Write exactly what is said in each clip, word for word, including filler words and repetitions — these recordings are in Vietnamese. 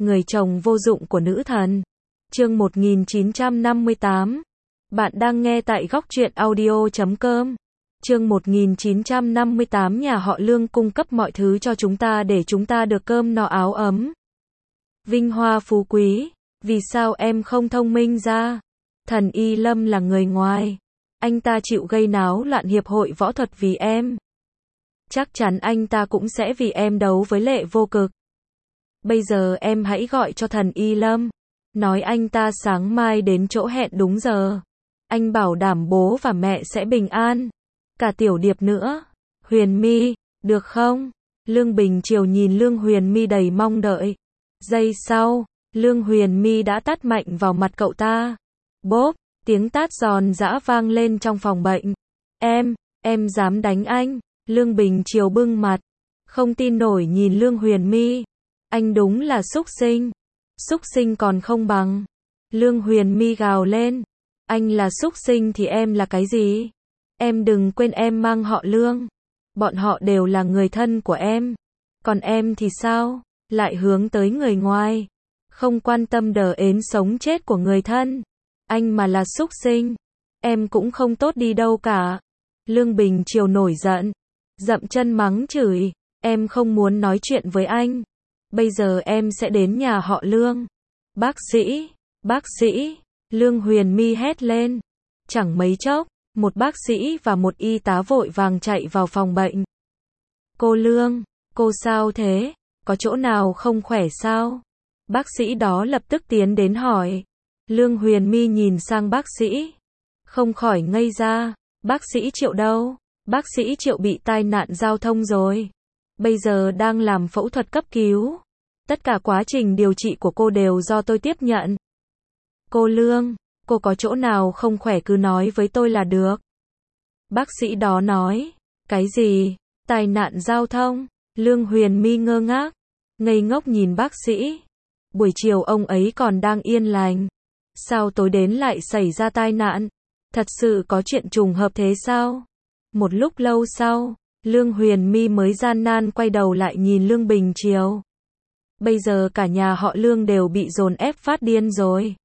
Người chồng vô dụng của nữ thần. Chương một nghìn chín trăm năm mươi tám. Bạn đang nghe tại góc truyện audio chấm com. Chương một nghìn chín trăm năm mươi tám. Nhà họ Lương cung cấp mọi thứ cho chúng ta để chúng ta được cơm no áo ấm. Vinh hoa phú quý. Vì sao em không thông minh ra? Thần Y Lâm là người ngoài. Anh ta chịu gây náo loạn hiệp hội võ thuật vì em. Chắc chắn anh ta cũng sẽ vì em đấu với Lệ Vô Cực. Bây giờ em hãy gọi cho thần Y Lâm. Nói anh ta sáng mai đến chỗ hẹn đúng giờ. Anh bảo đảm bố và mẹ sẽ bình an. Cả Tiểu Điệp nữa. Huyền My, được không? Lương Bình Triều nhìn Lương Huyền My đầy mong đợi. Giây sau, Lương Huyền My đã tát mạnh vào mặt cậu ta. Bốp, tiếng tát giòn giã vang lên trong phòng bệnh. Em, em dám đánh anh? Lương Bình Triều bưng mặt, không tin nổi nhìn Lương Huyền My. Anh đúng là súc sinh. Súc sinh còn không bằng. Lương Huyền My gào lên. Anh là súc sinh thì em là cái gì? Em đừng quên em mang họ Lương. Bọn họ đều là người thân của em. Còn em thì sao? Lại hướng tới người ngoài. Không quan tâm đờ ến sống chết của người thân. Anh mà là súc sinh, em cũng không tốt đi đâu cả. Lương Bình Triều nổi giận, dậm chân mắng chửi. Em không muốn nói chuyện với anh. Bây giờ em sẽ đến nhà họ Lương. Bác sĩ, bác sĩ, Lương Huyền My hét lên. Chẳng mấy chốc, một bác sĩ và một y tá vội vàng chạy vào phòng bệnh. Cô Lương, cô sao thế? Có chỗ nào không khỏe sao? Bác sĩ đó lập tức tiến đến hỏi. Lương Huyền My nhìn sang bác sĩ, không khỏi ngây ra. Bác sĩ Triệu đâu? Bác sĩ Triệu bị tai nạn giao thông rồi. Bây giờ đang làm phẫu thuật cấp cứu. Tất cả quá trình điều trị của cô đều do tôi tiếp nhận. Cô Lương, cô có chỗ nào không khỏe cứ nói với tôi là được. Bác sĩ đó nói. Cái gì? Tai nạn giao thông? Lương Huyền My ngơ ngác, ngây ngốc nhìn bác sĩ. Buổi chiều ông ấy còn đang yên lành. Sao tối đến lại xảy ra tai nạn? Thật sự có chuyện trùng hợp thế sao? Một lúc lâu sau, Lương Huyền My mới gian nan quay đầu lại nhìn Lương Bình Triều. Bây giờ cả nhà họ Lương đều bị dồn ép phát điên rồi.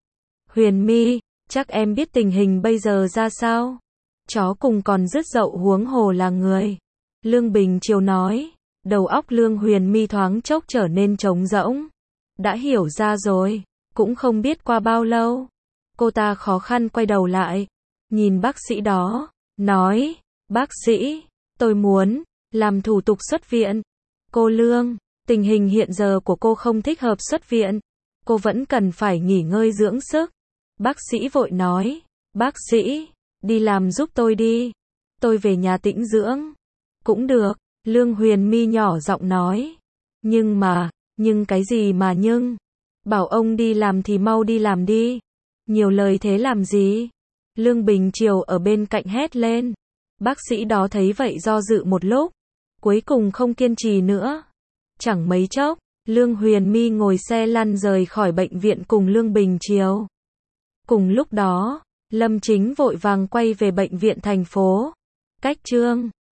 Huyền My, chắc em biết tình hình bây giờ ra sao? Chó cùng còn rứt dậu huống hồ là người. Lương Bình Triều nói. Đầu óc Lương Huyền My thoáng chốc trở nên trống rỗng. Đã hiểu ra rồi. Cũng không biết qua bao lâu. Cô ta khó khăn quay đầu lại. Nhìn bác sĩ đó. Nói. Bác sĩ. Tôi muốn. Làm thủ tục xuất viện. Cô Lương. Tình hình hiện giờ của cô không thích hợp xuất viện. Cô vẫn cần phải nghỉ ngơi dưỡng sức. Bác sĩ vội nói. Bác sĩ. Đi làm giúp tôi đi. Tôi về nhà tĩnh dưỡng. Cũng được. Lương Huyền My nhỏ giọng nói. Nhưng mà. Nhưng cái gì mà nhưng? Bảo ông đi làm thì mau đi làm đi. Nhiều lời thế làm gì? Lương Bình Triều ở bên cạnh hét lên. Bác sĩ đó thấy vậy do dự một lúc. Cuối cùng không kiên trì nữa. Chẳng mấy chốc, Lương Huyền My ngồi xe lăn rời khỏi bệnh viện cùng Lương Bình Triều. Cùng lúc đó, Lâm Chính vội vàng quay về bệnh viện thành phố. Cách Trương